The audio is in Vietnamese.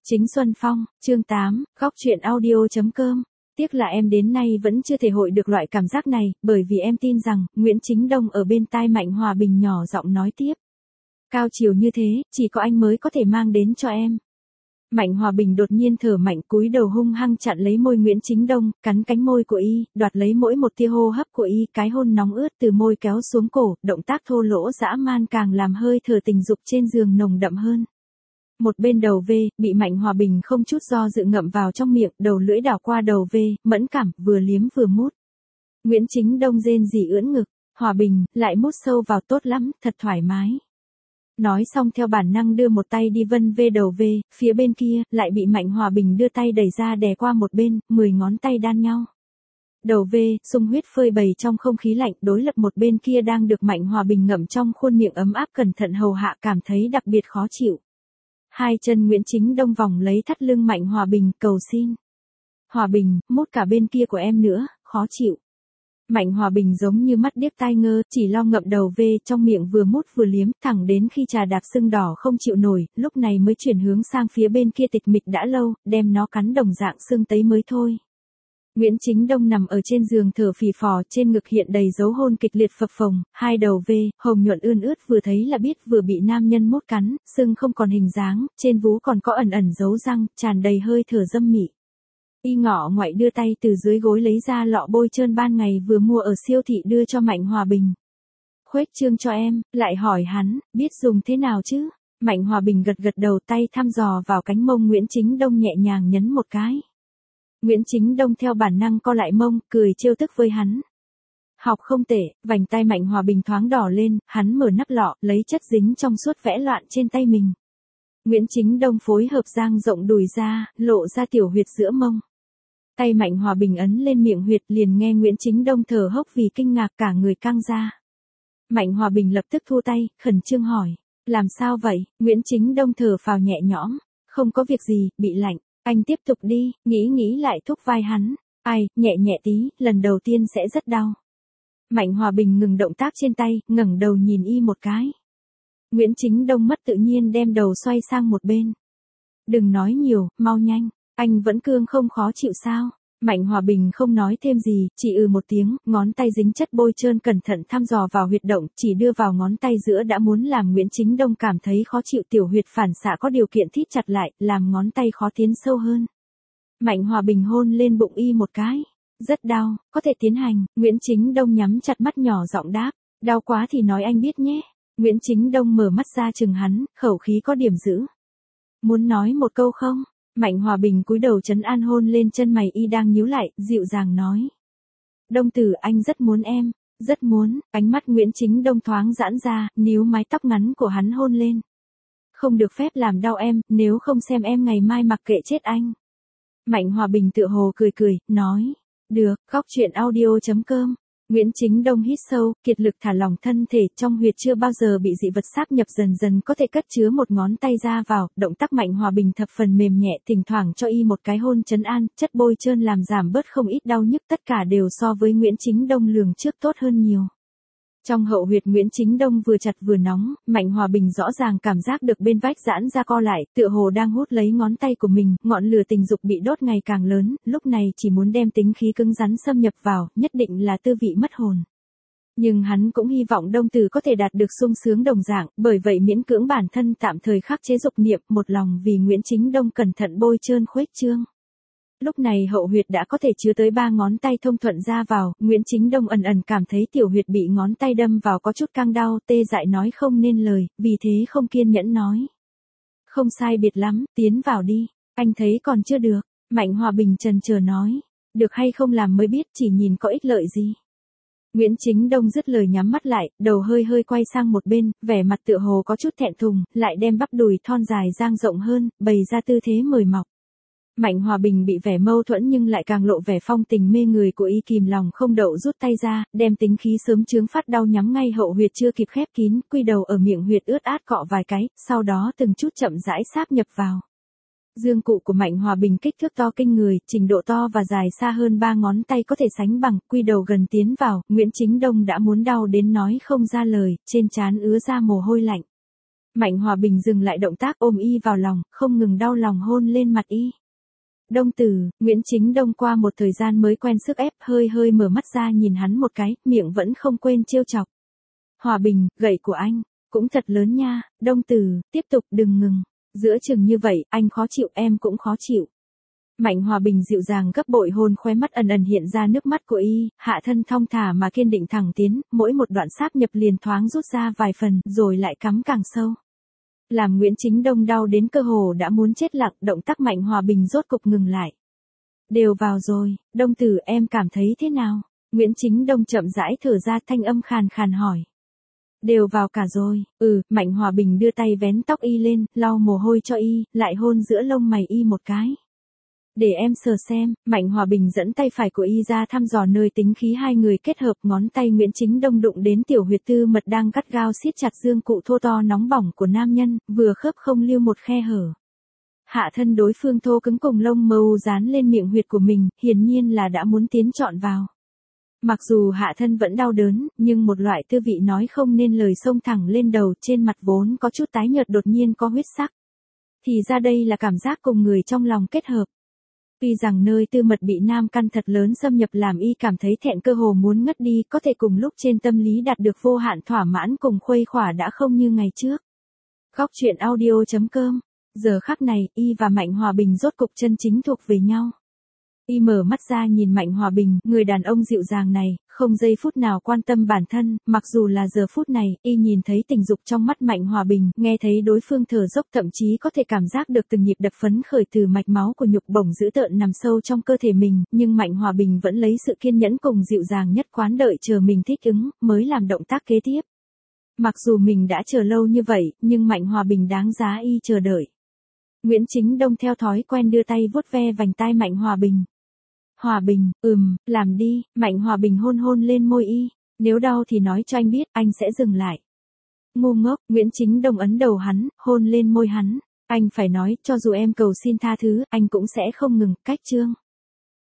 Chính Xuân Phong, chương 8, góc truyện audio.com. Tiếc là em đến nay vẫn chưa thể hội được loại cảm giác này, bởi vì em tin rằng, Nguyễn Chính Đông ở bên tai Mạnh Hòa Bình nhỏ giọng nói tiếp. Cao chiều như thế, chỉ có anh mới có thể mang đến cho em. Mạnh Hòa Bình đột nhiên thở mạnh cúi đầu hung hăng chặn lấy môi Nguyễn Chính Đông, cắn cánh môi của y, đoạt lấy mỗi một tia hô hấp của y, cái hôn nóng ướt từ môi kéo xuống cổ, động tác thô lỗ dã man càng làm hơi thở tình dục trên giường nồng đậm hơn. Một bên đầu V, bị Mạnh Hòa Bình không chút do dự ngậm vào trong miệng, đầu lưỡi đảo qua đầu V, mẫn cảm, vừa liếm vừa mút. Nguyễn Chính Đông rên rỉ ưỡn ngực, Hòa Bình, lại mút sâu vào tốt lắm, thật thoải mái. Nói xong theo bản năng đưa một tay đi vân về đầu V, phía bên kia, lại bị Mạnh Hòa Bình đưa tay đẩy ra đè qua một bên, 10 ngón tay đan nhau. Đầu V, sung huyết phơi bày trong không khí lạnh, đối lập một bên kia đang được Mạnh Hòa Bình ngậm trong khuôn miệng ấm áp cẩn thận hầu hạ cảm thấy đặc biệt khó chịu. Hai chân Nguyễn Chính Đông vòng lấy thắt lưng Mạnh Hòa Bình, cầu xin. Hòa Bình, mút cả bên kia của em nữa, khó chịu. Mạnh Hòa Bình giống như mắt điếc tai ngơ, chỉ lo ngậm đầu V trong miệng vừa mút vừa liếm, thẳng đến khi trà đạp sưng đỏ không chịu nổi, lúc này mới chuyển hướng sang phía bên kia tịch mịch đã lâu, đem nó cắn đồng dạng sưng tấy mới thôi. Nguyễn Chính Đông nằm ở trên giường thở phì phò, trên ngực hiện đầy dấu hôn kịch liệt phập phồng, hai đầu V, hồng nhuận ươn ướt vừa thấy là biết vừa bị nam nhân mút cắn, sưng không còn hình dáng, trên vú còn có ẩn ẩn dấu răng, tràn đầy hơi thở dâm mị. Y ngọ ngoại đưa tay từ dưới gối lấy ra lọ bôi trơn ban ngày vừa mua ở siêu thị đưa cho Mạnh Hòa Bình. Khuếch trương cho em, lại hỏi hắn, biết dùng thế nào chứ? Mạnh Hòa Bình gật gật đầu, tay thăm dò vào cánh mông Nguyễn Chính Đông nhẹ nhàng nhấn một cái. Nguyễn Chính Đông theo bản năng co lại mông, cười trêu tức với hắn. Học không tệ, vành tay Mạnh Hòa Bình thoáng đỏ lên, hắn mở nắp lọ, lấy chất dính trong suốt vẽ loạn trên tay mình. Nguyễn Chính Đông phối hợp dang rộng đùi ra, lộ ra tiểu huyệt giữa mông. Tay Mạnh Hòa Bình ấn lên miệng huyệt, liền nghe Nguyễn Chính Đông thở hốc vì kinh ngạc cả người căng ra. Mạnh Hòa Bình lập tức thu tay, khẩn trương hỏi. Làm sao vậy? Nguyễn Chính Đông thở phào nhẹ nhõm. Không có việc gì, bị lạnh. Anh tiếp tục đi, nghĩ lại thúc vai hắn. Ai, nhẹ nhẹ tí, lần đầu tiên sẽ rất đau. Mạnh Hòa Bình ngừng động tác trên tay, ngẩng đầu nhìn y một cái. Nguyễn Chính Đông mất tự nhiên đem đầu xoay sang một bên. Đừng nói nhiều, mau nhanh. Anh vẫn cương không khó chịu sao? Mạnh Hòa Bình không nói thêm gì, chỉ một tiếng, ngón tay dính chất bôi trơn cẩn thận thăm dò vào huyệt động, chỉ đưa vào ngón tay giữa đã muốn làm Nguyễn Chính Đông cảm thấy khó chịu, tiểu huyệt phản xạ có điều kiện thít chặt lại, làm ngón tay khó tiến sâu hơn. Mạnh Hòa Bình hôn lên bụng y một cái. Rất đau, có thể tiến hành. Nguyễn Chính Đông nhắm chặt mắt nhỏ giọng đáp. Đau quá thì nói anh biết nhé. Nguyễn Chính Đông mở mắt ra chừng hắn, khẩu khí có điểm dữ. Muốn nói một câu không? Mạnh Hòa Bình cúi đầu trấn an hôn lên chân mày y đang nhíu lại, dịu dàng nói. Đông tử, anh rất muốn em, rất muốn. Ánh mắt Nguyễn Chính Đông thoáng giãn ra, níu mái tóc ngắn của hắn hôn lên. Không được phép làm đau em, nếu không xem em ngày mai mặc kệ chết anh. Mạnh Hòa Bình tựa hồ cười, nói. Được, góc truyện audio.com. Nguyễn Chính Đông hít sâu, kiệt lực thả lỏng thân thể, trong huyệt chưa bao giờ bị dị vật sáp nhập dần dần có thể cất chứa một ngón tay ra vào, động tác Mạnh Hòa Bình thập phần mềm nhẹ, thỉnh thoảng cho y một cái hôn trấn an, chất bôi trơn làm giảm bớt không ít đau nhức, tất cả đều so với Nguyễn Chính Đông lường trước tốt hơn nhiều. Trong hậu huyệt Nguyễn Chính Đông vừa chặt vừa nóng, Mạnh Hòa Bình rõ ràng cảm giác được bên vách giãn ra co lại, tựa hồ đang hút lấy ngón tay của mình, ngọn lửa tình dục bị đốt ngày càng lớn, lúc này chỉ muốn đem tính khí cứng rắn xâm nhập vào, nhất định là tư vị mất hồn. Nhưng hắn cũng hy vọng Đông tử có thể đạt được sung sướng đồng dạng, bởi vậy miễn cưỡng bản thân tạm thời khắc chế dục niệm, một lòng vì Nguyễn Chính Đông cẩn thận bôi trơn khuếch trương. Lúc này hậu huyệt đã có thể chứa tới 3 ngón tay thông thuận ra vào, Nguyễn Chính Đông ẩn ẩn cảm thấy tiểu huyệt bị ngón tay đâm vào có chút căng đau, tê dại nói không nên lời, vì thế không kiên nhẫn nói. Không sai biệt lắm, tiến vào đi, anh thấy còn chưa được. Mạnh Hòa Bình chần chờ nói. Được hay không làm mới biết, chỉ nhìn có ích lợi gì. Nguyễn Chính Đông dứt lời nhắm mắt lại, đầu hơi quay sang một bên, vẻ mặt tựa hồ có chút thẹn thùng, lại đem bắp đùi thon dài dang rộng hơn, bày ra tư thế mời mọc. Mạnh Hòa Bình bị vẻ mâu thuẫn nhưng lại càng lộ vẻ phong tình mê người của y, kìm lòng không đậu rút tay ra, đem tính khí sớm chướng phát đau nhắm ngay hậu huyệt chưa kịp khép kín, quy đầu ở miệng huyệt ướt át cọ vài cái, sau đó từng chút chậm rãi sáp nhập vào. Dương cụ của Mạnh Hòa Bình kích thước to kinh người, trình độ to và dài xa hơn 3 ngón tay có thể sánh bằng, quy đầu gần tiến vào, Nguyễn Chính Đông đã muốn đau đến nói không ra lời, trên trán ứa ra mồ hôi lạnh. Mạnh Hòa Bình dừng lại động tác ôm y vào lòng, không ngừng đau lòng hôn lên mặt y. Đông Tử, Nguyễn Chính Đông qua một thời gian mới quen sức ép, hơi hơi mở mắt ra nhìn hắn một cái, miệng vẫn không quên trêu chọc. Hòa Bình, gậy của anh, cũng thật lớn nha, Đông Tử, tiếp tục đừng ngừng. Giữa chừng như vậy, anh khó chịu em cũng khó chịu. Mạnh Hòa Bình dịu dàng gấp bội hôn khóe mắt ẩn ẩn hiện ra nước mắt của y, hạ thân thong thả mà kiên định thẳng tiến, mỗi một đoạn sáp nhập liền thoáng rút ra vài phần, rồi lại cắm càng sâu. Làm Nguyễn Chính Đông đau đến cơ hồ đã muốn chết lặng, động tác Mạnh Hòa Bình rốt cục ngừng lại. Đều vào rồi, Đông Tử em cảm thấy thế nào? Nguyễn Chính Đông chậm rãi thở ra thanh âm khàn khàn hỏi. Đều vào cả rồi, Mạnh Hòa Bình đưa tay vén tóc y lên, lau mồ hôi cho y, lại hôn giữa lông mày y một cái. Để em sờ xem, Mạnh Hòa Bình dẫn tay phải của y ra thăm dò nơi tính khí hai người kết hợp, ngón tay Nguyễn Chính Đông đụng đến tiểu huyệt tư mật đang gắt gao siết chặt dương cụ thô to nóng bỏng của nam nhân, vừa khớp không lưu một khe hở. Hạ thân đối phương thô cứng cùng lông mâu dán lên miệng huyệt của mình, hiển nhiên là đã muốn tiến trọn vào. Mặc dù hạ thân vẫn đau đớn, nhưng một loại tư vị nói không nên lời xông thẳng lên đầu, trên mặt vốn có chút tái nhợt đột nhiên có huyết sắc. Thì ra đây là cảm giác cùng người trong lòng kết hợp. Tuy rằng nơi tư mật bị nam căn thật lớn xâm nhập làm y cảm thấy thẹn cơ hồ muốn ngất đi, có thể cùng lúc trên tâm lý đạt được vô hạn thỏa mãn cùng khuây khỏa đã không như ngày trước. Góc truyện audio.com. Giờ khắc này, y và Mạnh Hòa Bình rốt cục chân chính thuộc về nhau. Y mở mắt ra nhìn Mạnh Hòa Bình, người đàn ông dịu dàng này, không giây phút nào quan tâm bản thân, mặc dù là giờ phút này, y nhìn thấy tình dục trong mắt Mạnh Hòa Bình, nghe thấy đối phương thở dốc, thậm chí có thể cảm giác được từng nhịp đập phấn khởi từ mạch máu của nhục bổng dữ tợn nằm sâu trong cơ thể mình, nhưng Mạnh Hòa Bình vẫn lấy sự kiên nhẫn cùng dịu dàng nhất quán đợi chờ mình thích ứng, mới làm động tác kế tiếp. Mặc dù mình đã chờ lâu như vậy, nhưng Mạnh Hòa Bình đáng giá y chờ đợi. Nguyễn Chính Đông theo thói quen đưa tay vuốt ve vành tai Mạnh Hòa Bình. Hòa Bình, làm đi, Mạnh Hòa Bình hôn hôn lên môi y, nếu đau thì nói cho anh biết, anh sẽ dừng lại. Ngu ngốc, Nguyễn Chính Đông ấn đầu hắn, hôn lên môi hắn, anh phải nói, cho dù em cầu xin tha thứ, anh cũng sẽ không ngừng, cách chương.